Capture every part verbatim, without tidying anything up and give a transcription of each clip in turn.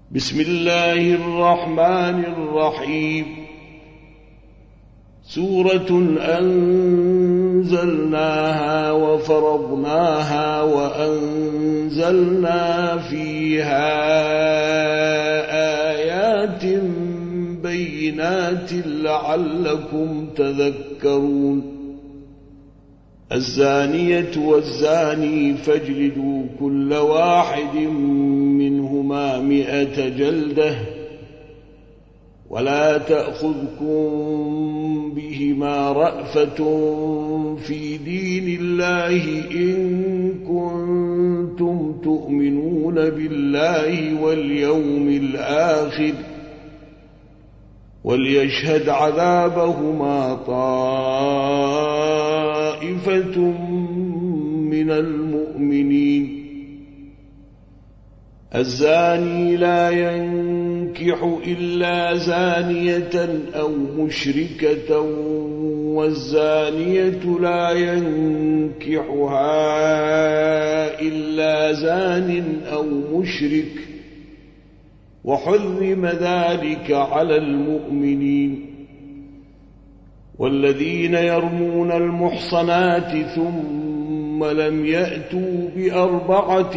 بسم الله الرحمن الرحيم. سورة أنزلناها وفرضناها وأنزلنا فيها آيات بينات لعلكم تذكرون. الزانية والزاني فاجلدوا كل واحد منهما مئة جلدة ولا تأخذكم بهما رأفة في دين الله إن كنتم تؤمنون بالله واليوم الآخر وليشهد عذابهما طائفة من المؤمنين. الزاني لا ينكح إلا زانية أو مشركة والزانية لا ينكحها إلا زان أو مشرك وحرم ذلك على المؤمنين. والذين يرمون المحصنات ثم لم يأتوا بأربعة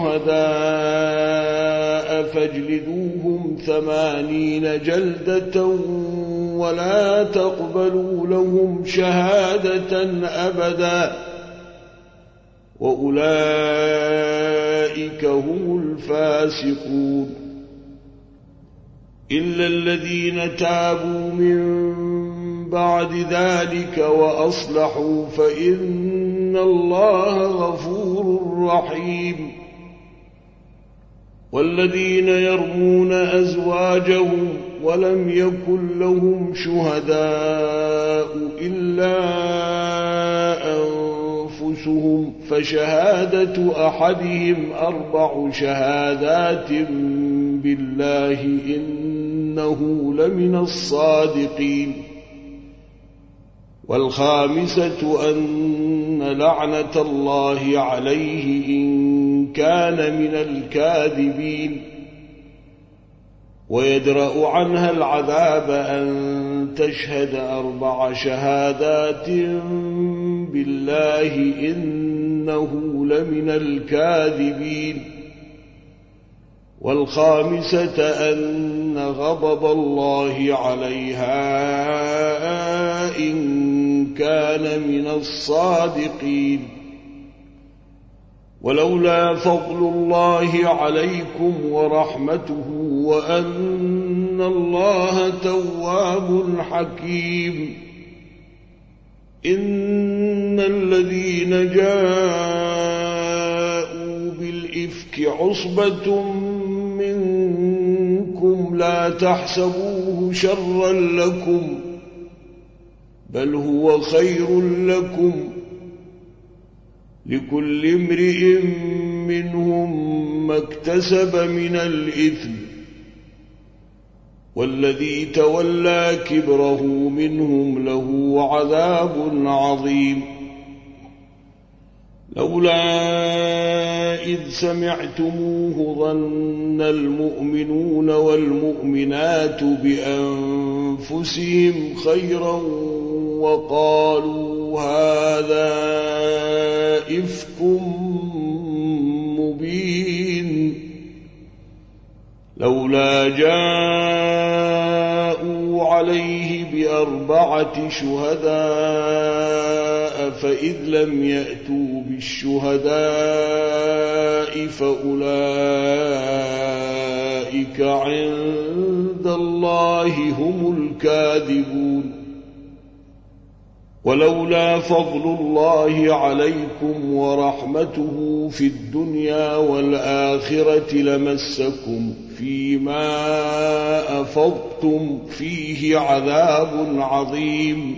شهداء فاجلدوهم ثمانين جلدة ولا تقبلوا لهم شهادة أبدا وأولئك هم الفاسقون. إلا الذين تابوا من بعد ذلك وأصلحوا فإن الله غفور رحيم. والذين يرمون أزواجهم ولم يكن لهم شهداء إلا أنفسهم فشهادة أحدهم أربع شهادات بالله إنه لمن الصادقين. والخامسة أن لعنة الله عليه إن كان من الكاذبين. ويدرأ عنها العذاب أن تشهد أربع شهادات بالله إنه لمن الكاذبين. والخامسة أن غضب الله عليها إن كان من الصادقين. ولولا فضل الله عليكم ورحمته وأن الله تواب حكيم. إن الذين جاءوا بالإفك عصبة منكم لا تحسبوه شرا لكم بل هو خير لكم لكل امرئ منهم ما اكتسب من الإثم والذي تولى كبره منهم له عذاب عظيم. لولا إذ سمعتموه ظن المؤمنون والمؤمنات بأنفسهم خيرا وقالوا هذا إفك مبين. لولا جاءوا عليه بأربعة شهداء فإذ لم يأتوا بالشهداء فأولئك عند الله هم الكاذبون. ولولا فضل الله عليكم ورحمته في الدنيا والآخرة لمسكم فيما أفضتم فيه عذاب عظيم.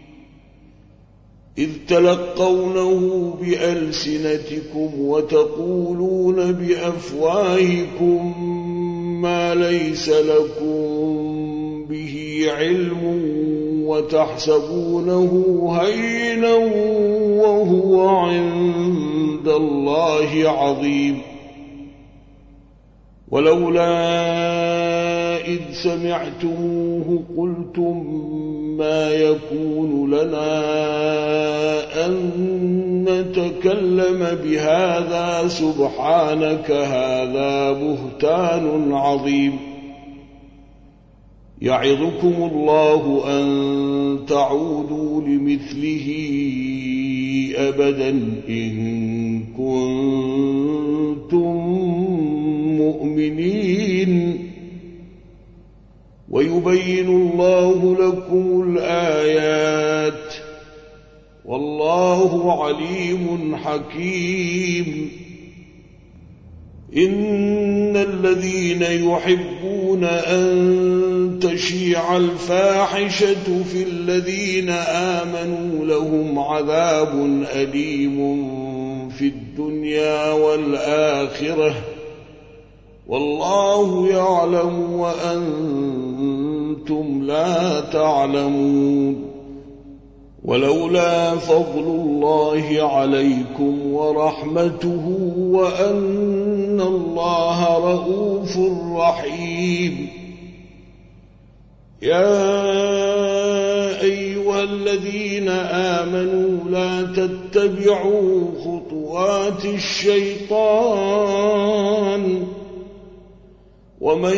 إذ تلقونه بألسنتكم وتقولون بأفواهكم ما ليس لكم به علم وتحسبونه هينا وهو عند الله عظيم. ولولا إذ سمعتموه قلتم ما يكون لنا أن نتكلم بهذا سبحانك هذا بهتان عظيم يعظكم الله أن تعودوا لمثله أبدا إن كنتم مؤمنين ويبين الله لكم الآيات والله عليم حكيم إن الذين يحبون أن تشيع الفاحشة في الذين آمنوا لهم عذاب أليم في الدنيا والآخرة والله يعلم وأنتم لا تعلمون ولولا فضل الله عليكم ورحمته وأن الله رؤوف رحيم يا أيها الذين آمنوا لا تتبعوا خطوات الشيطان ومن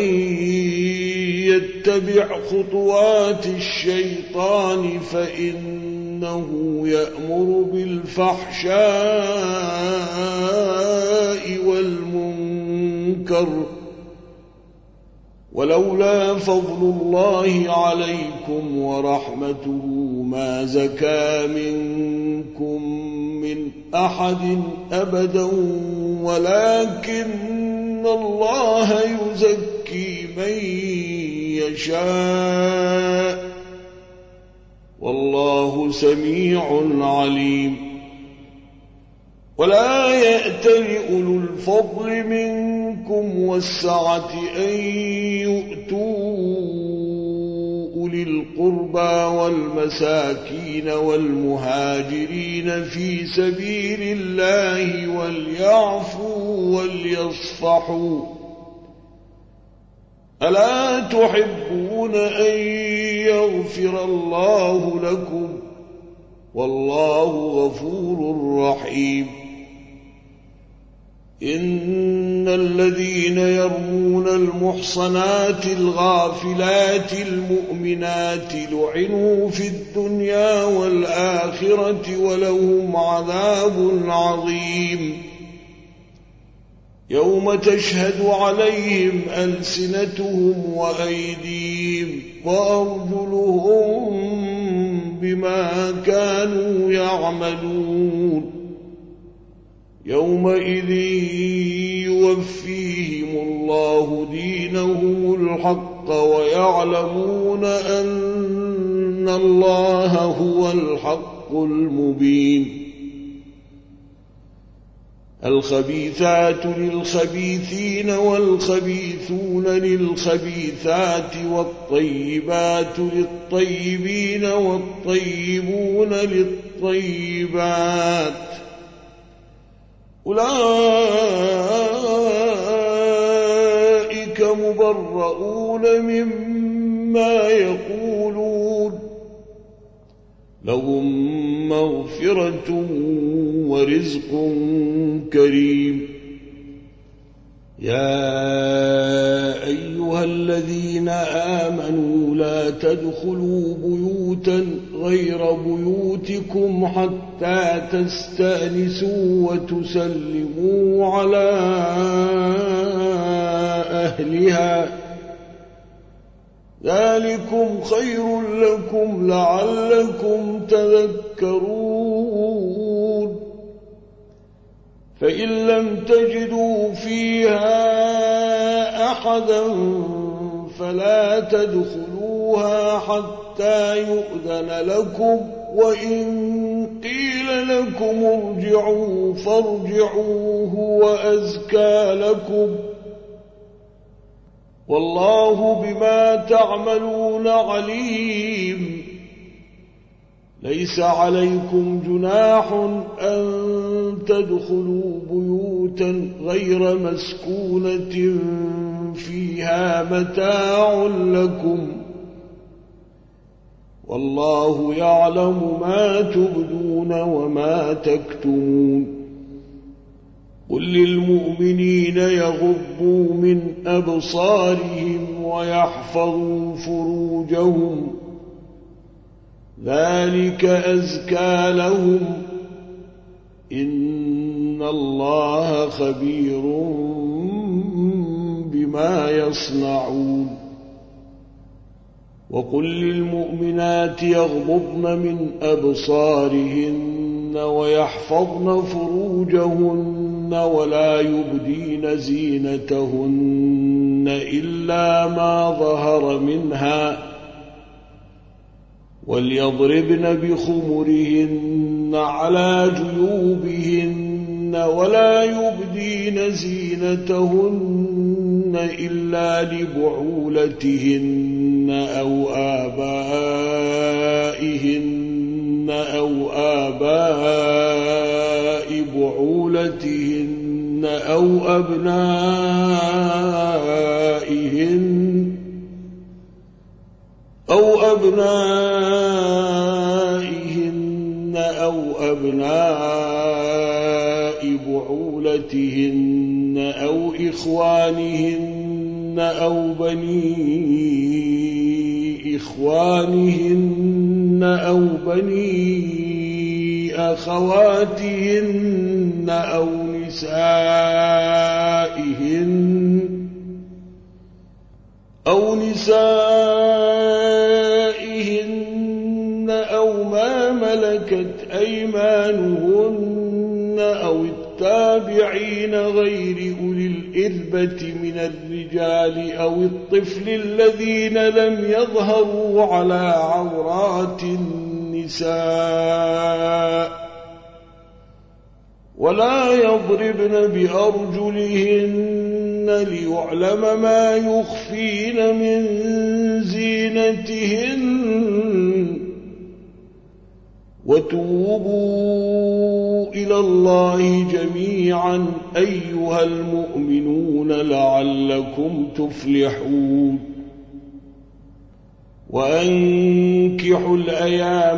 يتبع خطوات الشيطان فإنه يأمر بالفحشاء والمنكر ولولا فضل الله عليكم ورحمته ما زكى منكم من أحد أبدا ولكن الله يزكي من يشاء والله سميع عليم ولا يأتل أولو الفضل منكم والسعة أن يؤتوا أولي القربى والمساكين والمهاجرين في سبيل الله وليعفوا وليصفحوا ألا تحبون أن يغفر الله لكم والله غفور رحيم إن الذين يرمون المحصنات الغافلات المؤمنات لعنوا في الدنيا والآخرة ولهم عذاب عظيم يوم تشهد عليهم ألسنتهم وأيديهم وأرجلهم بما كانوا يعملون يومئذ يوفيهم الله دينهم الحق ويعلمون أن الله هو الحق المبين الخبيثات للخبيثين والخبيثون للخبيثات والطيبات للطيبين والطيبون للطيبات أولئك مبرؤون مما يقولون لهم مغفرة ورزق كريم يا أيها الذين آمنوا لا تدخلوا بيوتا غير بيوتكم حتى تستأنسوا وتسلموا على أهلها ذلكم خير لكم لعلكم تذكرون فإن لم تجدوا فيها أحدا فلا تدخلوها حتى يؤذن لكم وإن قيل لكم ارجعوا فارجعوا هو أزكى لكم والله بما تعملون عليم ليس عليكم جناح أن تدخلوا بيوتا غير مسكونة فيها متاع لكم والله يعلم ما تبدون وما تكتمون قل للمؤمنين يغضوا من أبصارهم ويحفظوا فروجهم ذلك أزكى لهم إن الله خبير بما يصنعون وقل للمؤمنات يغضضن من أبصارهن ويحفظن فروجهن ولا يبدين زينتهن إلا ما ظهر منها وليضربن بخمرهن على جيوبهن ولا يبدين زينتهن إلا لبعولتهن أو آبائهن أو آباء بعولتهن أو أبنائهن أو أبنائهن أو أبناء بعولتهن أو إخوانهن أو بني إخوانهن أو بني أخواتهن أو نسائهن أو نسائهن أو ما ملكت أيمانهن أو التابعين غير أولي الإربة من الرجال أو الطفل الذين لم يظهروا على عورات النساء ولا يضربن بأرجلهن ليعلم ما يخفين من زينتهن وتوبوا إلى الله جميعا أيها المؤمنون لعلكم تفلحون وأنكحوا الأيام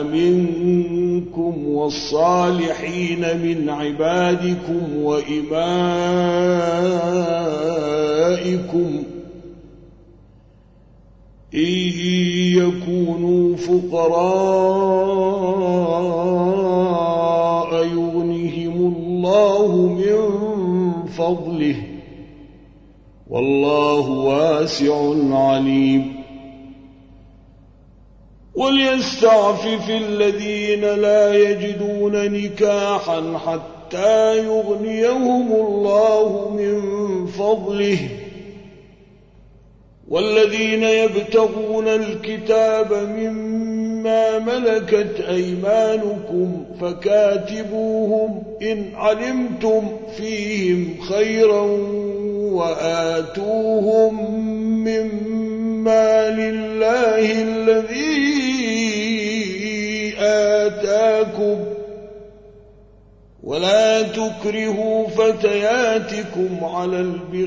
منكم والصالحين من عبادكم وإمائكم إن يكونوا فقراء يغنهم الله من فضله والله واسع عليم وليستعفف الذين لا يجدون نكاحا حتى يغنيهم الله من فضله والذين يبتغون الكتاب مما ملكت أيمانكم فكاتبوهم إن علمتم فيهم خيرا وآتوهم مما لله الذي آتاكم ولا تكرهوا فتياتكم على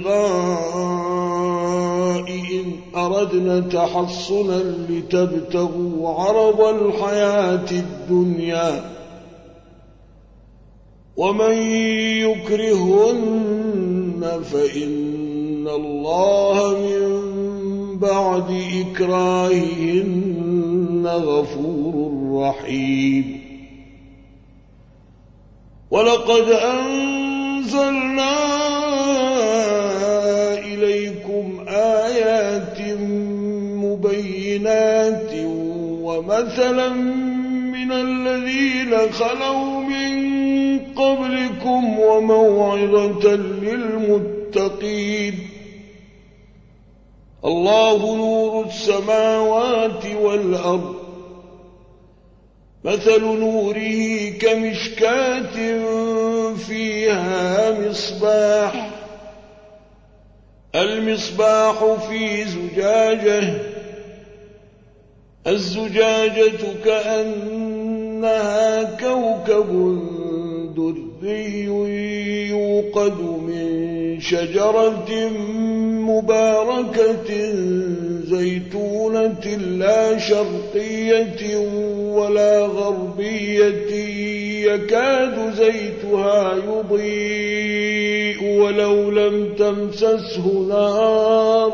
البغاء إن أردنا تحصنا لتبتغوا عرض الحياة الدنيا ومن يكرهن فإن الله من بعد إكراههن غفور رحيم ولقد أنزلنا إليكم آيات مبينات ومثلا من الذين خلوا من قبلكم وموعظة للمتقين الله نور السماوات والأرض مثل نوره كمشكاة فيها مصباح المصباح في زجاجة الزجاجة كأنها كوكب دري دري يوقد من شجرة مباركة زيتونة لا شرقية ولا غربية يكاد زيتها يضيء ولو لم تمسسه نار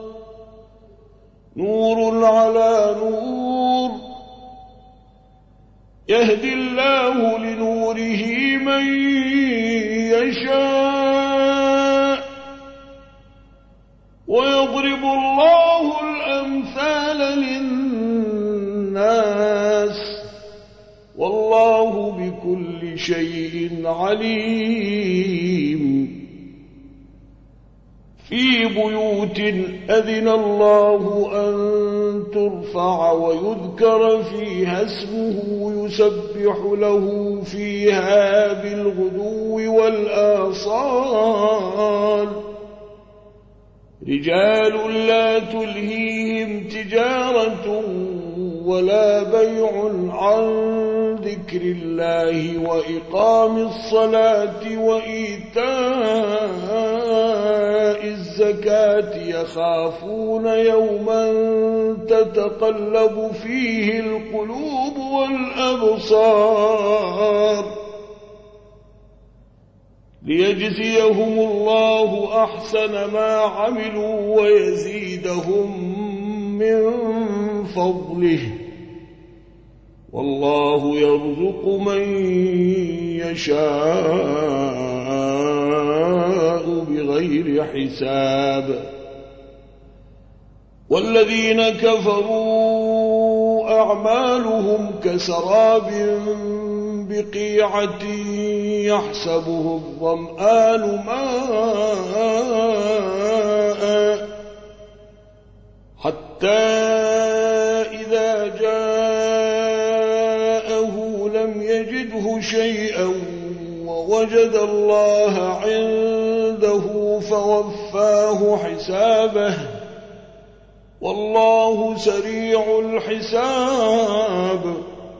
نور على نور يهدي الله لنوره من يشاء ويضرب الله الأمثال للناس والله بكل شيء عليم في بيوت أذن الله أن ترفع ويذكر فيها اسمه يسبح له فيها بالغدو والآصال رجال لا تلهيهم تجارة ولا بيع عن ذكر الله وإقام الصلاة وإيتاء الزكاة يخافون يوما تتقلب فيه القلوب والأبصار ليجزيهم الله أحسن ما عملوا ويزيدهم من فضله والله يرزق من يشاء بغير حساب والذين كفروا أعمالهم كسراب بقيعة يحسبه الظمآن ماء حتى إذا جاءه لم يجده شيئا ووجد الله عنده فوفاه حسابه والله سريع الحساب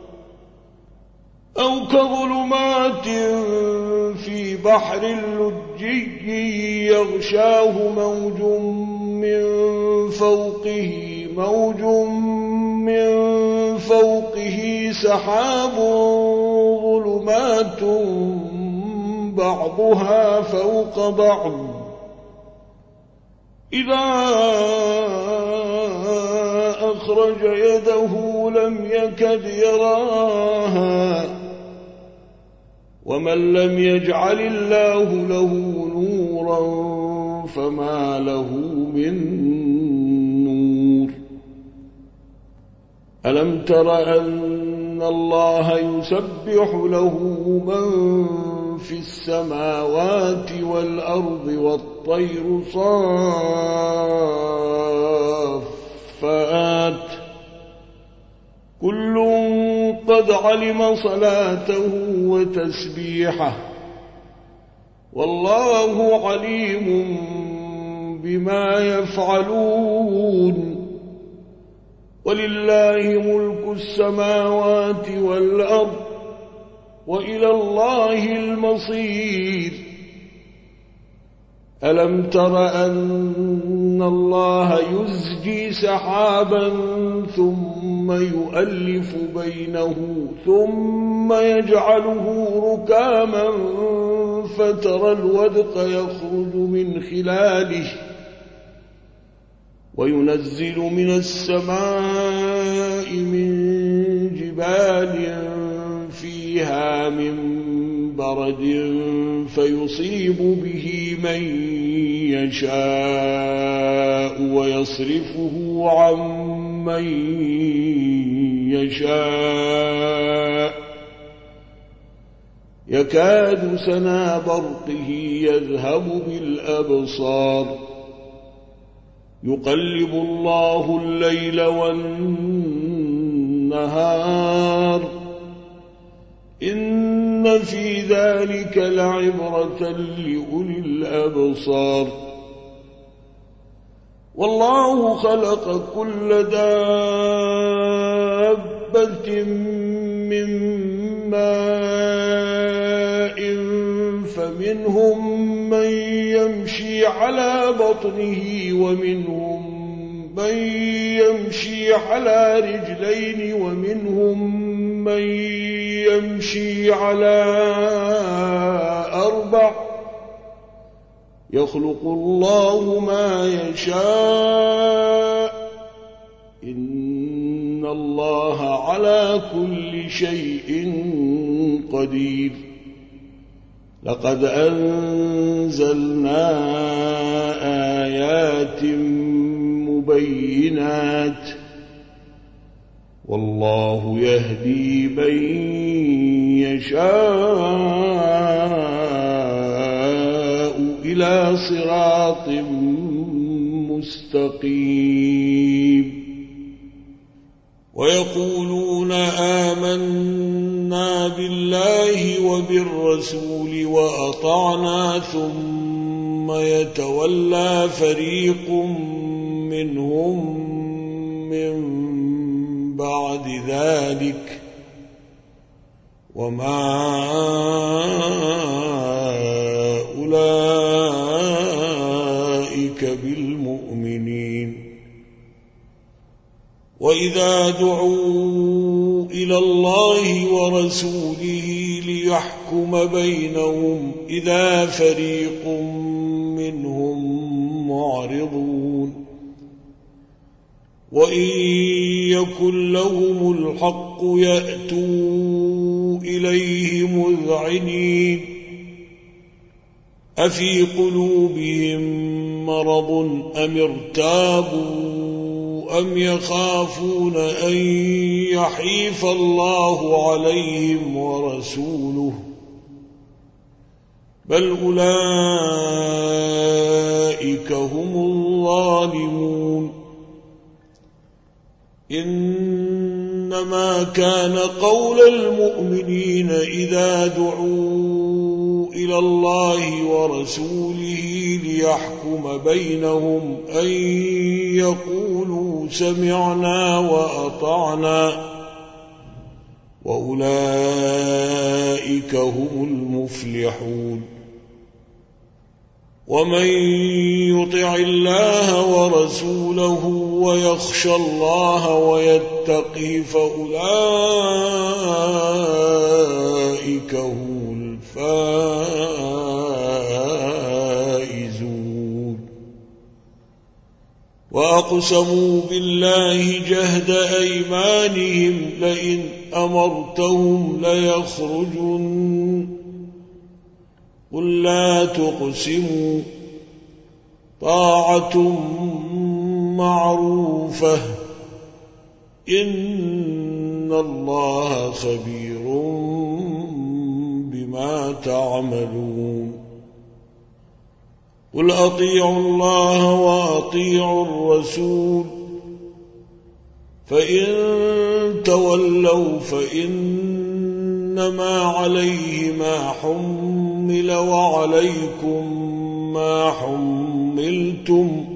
أو كظلمات في بحر لجي يغشاه موج من فوقه موج من فوقه سحاب ظلمات بعضها فوق بعض إذا أخرج يده لم يكد يراها ومن لم يجعل الله له نورا فما له من نور ألم تر أن الله يسبح له من في السماوات والأرض والطير صافات كل قد علم صلاته وتسبيحه والله عليم بما يفعلون ولله ملك السماوات والأرض وإلى الله المصير ألم تر أن الله يزجي سحابا ثم يؤلف بينه ثم يجعله ركاما فترى الودق يخرج من خلاله وينزل من السماء من جبال فيها من برد فيصيب به من يشاء ويصرفه عن من يشاء يكاد سنا برقه يذهب بالأبصار يقلب الله الليل والنهار إن في ذلك لعبرة لأولي الأبصار والله خلق كل دابة من ماء فمنهم من يمشي على بطنه ومنهم من يمشي على رجلين ومنهم من يمشي على أربع يخلق الله ما يشاء إن الله على كل شيء قدير. لقد أنزلنا آيات مبينات والله يهدي من يشاء إلى صراط مستقيم. ويقولون آمنا بالله وبالرسول وأطعنا ثم يتولى فريق منهم من بعد ذلك وما أولئك بالمؤمنين. وإذا دعوا إلى الله ورسوله ليحكم بينهم إذا فريق منهم معرضون. وإن يكن لهم الحق يأتوا إليه مذعنين أفي قلوبهم مرض أم ارتابوا أم يخافون أن يحيف الله عليهم ورسوله بل أولئك هم الظالمون. إنما كان قول المؤمنين إذا دعوا إلى الله ورسوله ليحكم بينهم أن يقولوا سمعنا وأطعنا وأولئك هم المفلحون. ومن يطع الله ورسوله ويخشى الله ويتقه فأولئك هم الفائزون. وأقسموا بالله جهد أيمانهم لئن أمرتهم ليخرجن قل لا تقسموا طاعة معروفة إن الله خبير بما تعملون. قل أطيعوا الله وأطيعوا الرسول فإن تولوا فإنما عليه ما حمل وعليكم ما حملتم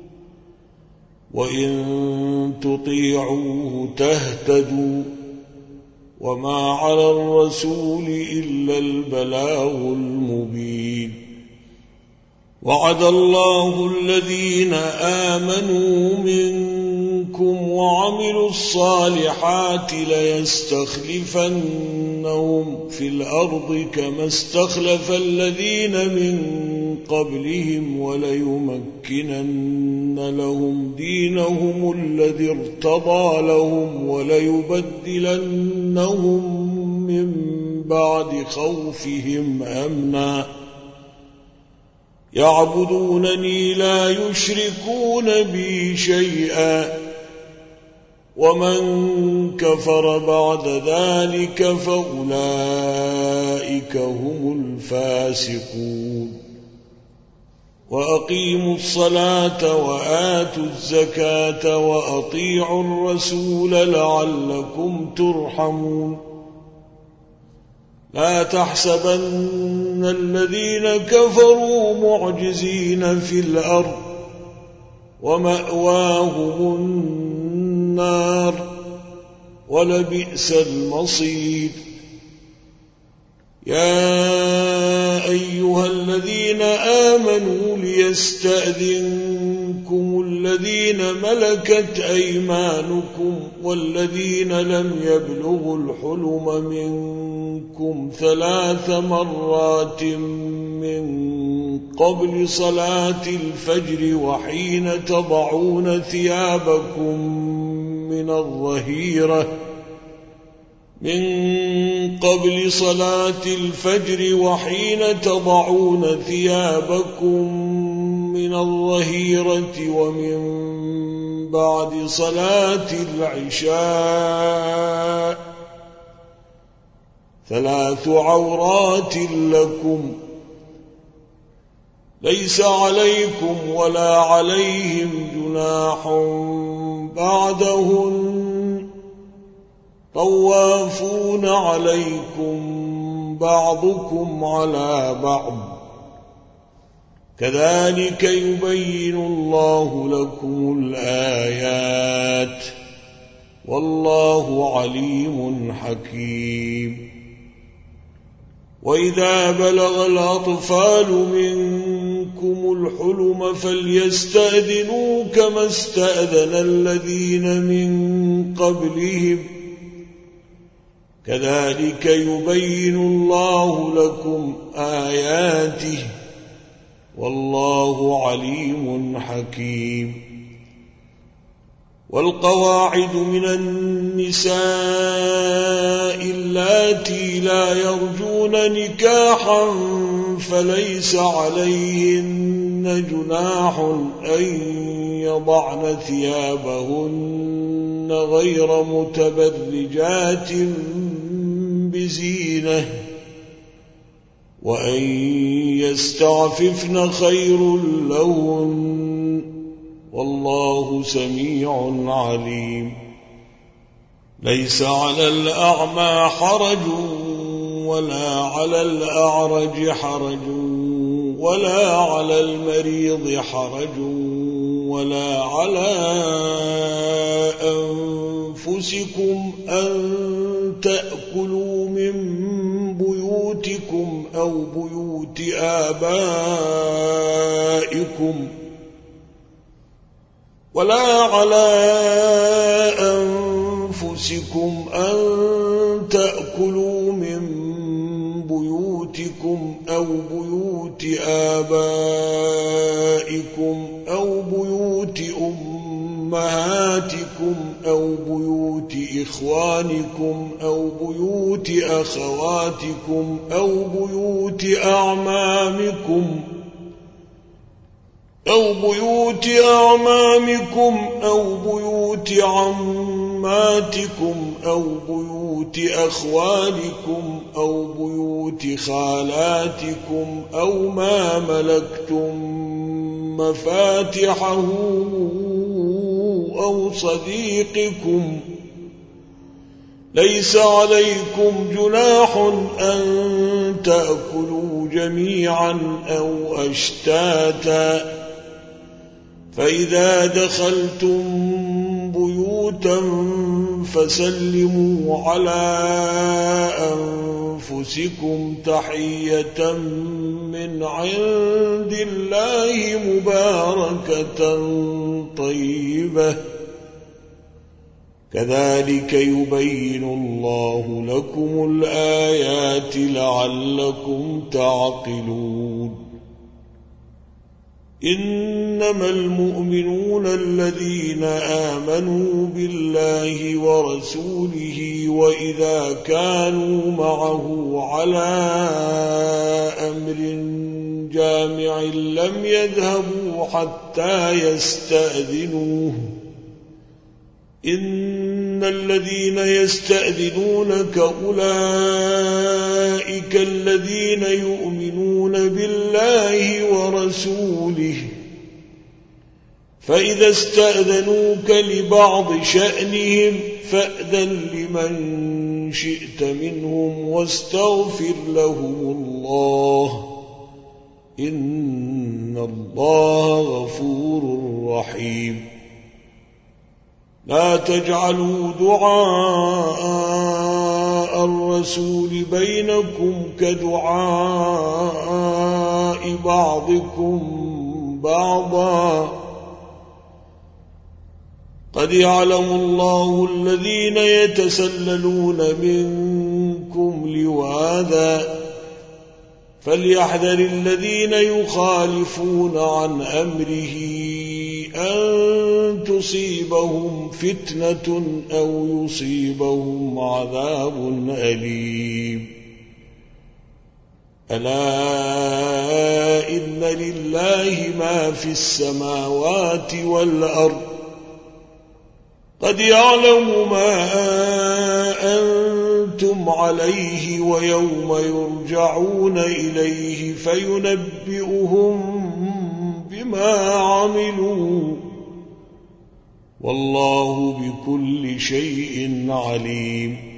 وإن تطيعوه تهتدوا وما على الرسول إلا البلاغ المبين. وعد الله الذين آمنوا منكم وعملوا الصالحات ليستخلفنهم في الأرض كما استخلف الذين من قبلهم وليمكنن لهم دينهم الذي ارتضى لهم وليبدلنهم من بعد خوفهم أمنا يعبدونني لا يشركون بي شيئا ومن كفر بعد ذلك فأولئك هم الفاسقون. وأقيموا الصلاة وآتوا الزكاة وأطيعوا الرسول لعلكم ترحمون. لا تحسبن الذين كفروا معجزين في الأرض ومأواهم النار ولبئس المصير. يا أيها الذين آمنوا ليستأذنكم الذين ملكت أيمانكم والذين لم يبلغوا الحلم منكم ثلاث مرات من قبل صلاة الفجر وحين تضعون ثيابكم من الظهيرة من قبل صلاة الفجر وحين تضعون ثيابكم من الظهيرة ومن بعد صلاة العشاء ثلاث عورات لكم ليس عليكم ولا عليهم جناح بعدهن طوافون عليكم بعضكم على بعض كذلك يبين الله لكم الآيات والله عليم حكيم وإذا بلغ الأطفال منكم الحلم فليستأذنوا كما استأذن الذين من قبلهم كذلك يبين الله لكم آياته والله عليم حكيم والقواعد من النساء اللاتي لا يرجون نكاحا فليس عليهن جناح أن يضعن ثيابهن غير متبرجات بزينة وأن يستعففن خير لهن والله سميع عليم ليس على الأعمى حرج ولا على الأعرج حرج ولا على المريض حرج ولا على أنفسكم أن تأكلوا من بيوتكم أو بيوت آبائكم ولا على أنفسكم أن تأكلوا من بيوتكم أو بيوت آبائكم أو بيوت أمهاتكم أو بيوت إخوانكم أو بيوت أخواتكم أو بيوت أعمامكم أو بيوت أعمامكم أو بيوت عماتكم أو بيوت أخوالكم أو بيوت خالاتكم أو ما ملكتم مفاتحه أو صديقكم ليس عليكم جناح أن تأكلوا جميعا أو أشتاتا فإذا دخلتم بيوتا فسلموا على أنفسكم تحية من عند الله مباركة طيبة كذلك يبين الله لكم الآيات لعلكم تعقلون إنما المؤمنون الذين آمنوا بالله ورسوله وإذا كانوا معه على أمر جامع لم يذهبوا حتى يستأذنوه إن الذين يستأذنونك أولئك الذين يؤمنون بالله ورسوله فإذا استأذنوك لبعض شأنهم فأذن لمن شئت منهم واستغفر لهم الله إن الله غفور رحيم لا تجعلوا دعاء الرسول بينكم كدعاء بعضكم بعضا قد يعلم الله الذين يتسللون منكم لواذا فليحذر الذين يخالفون عن أمره أن تصيبهم فتنة أو يصيبهم عذاب أليم ألا إن لله ما في السماوات والأرض قد يعلم ما أنتم عليه ويوم يرجعون إليه فينبئهم بما عملوا والله بكل شيء عليم